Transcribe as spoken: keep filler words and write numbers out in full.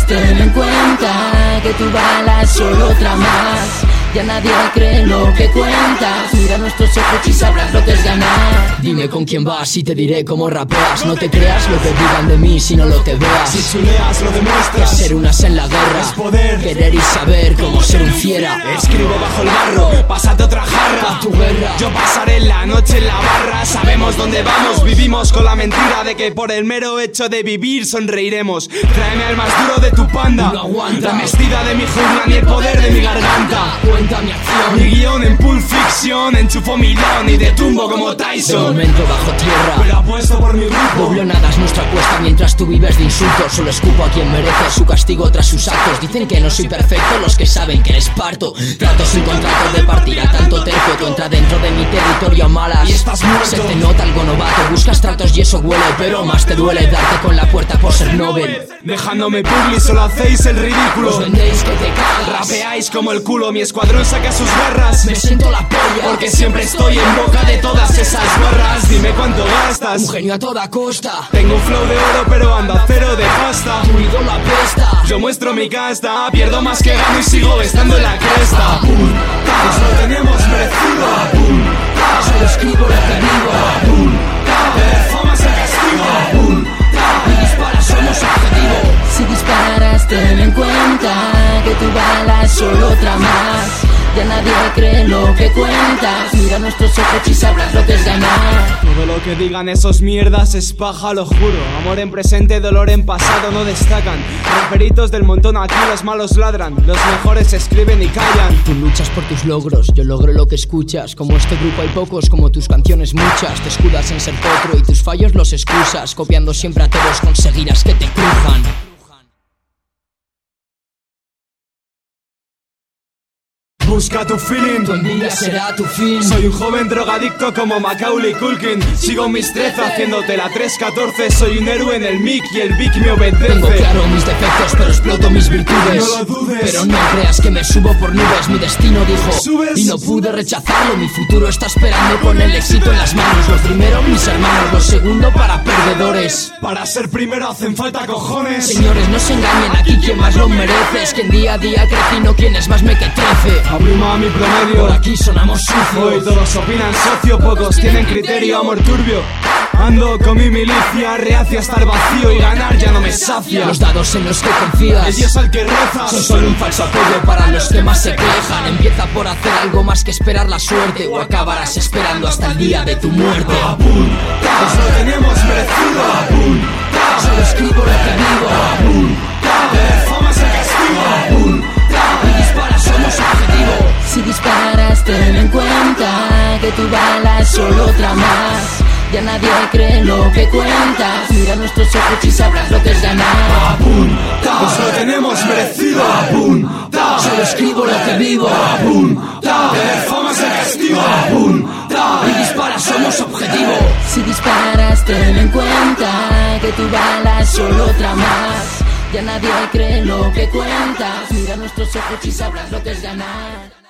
disparas, ten en cuenta que tu bala es solo otra más. Ya nadie cree lo que cuentas. Mira nuestros ojos y sabrás lo que es ganar. Dime con quién vas y te diré cómo rapeas. No te creas lo que digan de mí si no lo te veas. Si chuleas lo demuestras. Que ser unas en la guerra es poder. Querer y saber cómo ser un fiera. Escribo bajo el barro, pásate otra jarra. A tu guerra. Yo pasaré la noche en la barra. Sabemos dónde vamos, vivimos con la mentira de que por el mero hecho de vivir sonreiremos. Tráeme al más duro de tu panda. No aguanta la mestida de mi jungla ni el poder de mi garganta. Cuenta mi acción. Mi guión en Pulp Fiction, enchufo mi león y de tumbo como Tyson. De momento bajo tierra, pero apuesto por mi grupo. Doblonadas es nuestra apuesta mientras tú vives de insultos. Solo escupo a quien merece su castigo tras sus actos. Dicen que no soy perfecto los que saben que les parto. Trato sin contrato de partir a tanto tercio. Tú entra dentro de mi territorio a malas y estás muerto. Se te nota algo novato, buscas tratos y eso huele. Pero más te duele darte con la puerta por ser Nobel. Dejándome publi solo hacéis el ridículo. Os vendéis que te cagas. Rapeáis como el culo, mi escuadrón saca sus garras. Me siento la polla porque siempre estoy en boca de todas esas guarras. Dime cuánto gastas. Un genio a toda costa. Tengo un flow de oro pero ando a cero de pasta. Tu ídolo apesta. Yo muestro mi casta. Pierdo más que gano y sigo estando en la cresta. Pues lo tenemos merecido. Solo escribo lo que digo. De fama es el castigo. Y dispara, somos objetivo. Si disparas, ten en cuenta que tu bala es solo otra más. Ya nadie cree lo que cuentas. Mira nuestros ojos y sabrás lo que es ganar. Todo lo que digan esos mierdas es paja, lo juro. Amor en presente, dolor en pasado no destacan. Raperitos del montón aquí los malos ladran. Los mejores escriben y callan. Tú luchas por tus logros, yo logro lo que escuchas. Como este grupo hay pocos, como tus canciones muchas. Te escudas en ser potro y tus fallos los excusas. Copiando siempre a todos conseguirás que te crujan. Busca tu feeling, tu envidia será tu fin. Soy un joven drogadicto como Macaulay Culkin. Sigo mis trece haciéndote la tres catorce. Soy un héroe en el mic y el Vic me obedece. Tengo claro mis defectos pero exploto mis virtudes. No lo dudes. Pero no creas que me subo por nubes. Mi destino dijo ¿Subes? y no pude rechazarlo. Mi futuro está esperando con el éxito en las manos. Lo primero mis hermanos, lo segundo para perdedores. Para ser primero hacen falta cojones. Señores, no se engañen, aquí quien más lo merece es quien día a día crece y no quien es más me que trece. Abruma a mi promedio. Por aquí sonamos sucios. Hoy todos opinan socio, pocos tienen criterio, amor turbio. Ando con mi milicia, reacio a estar vacío y ganar ya no me sacia. Los dados en los que confías, el Dios al que rezas, son solo un falso apoyo para los que más se quejan. Empieza por hacer algo más que esperar la suerte o acabarás esperando hasta el día de tu muerte. Apunta, nos lo tenemos merecido. Apunta, solo escribo lo que digo. Apunta, de fama es el castigo. Apunta, y dispara, somos objetivo. Si disparas, ten en cuenta que tu bala es solo otra más. Ya nadie cree lo que cuentas. Mira nuestros ojos y sabrás lo que es ganar. Apunta, nos lo tenemos merecido. Apunta, solo escribo lo que vivo. Apunta, de fama es el castigo. Apunta, y dispara, somos objetivo. Si disparas, ten en cuenta que tu bala es solo otra más. Ya nadie cree lo que cuentas. Mira nuestros ojos y sabrás lo que es ganar.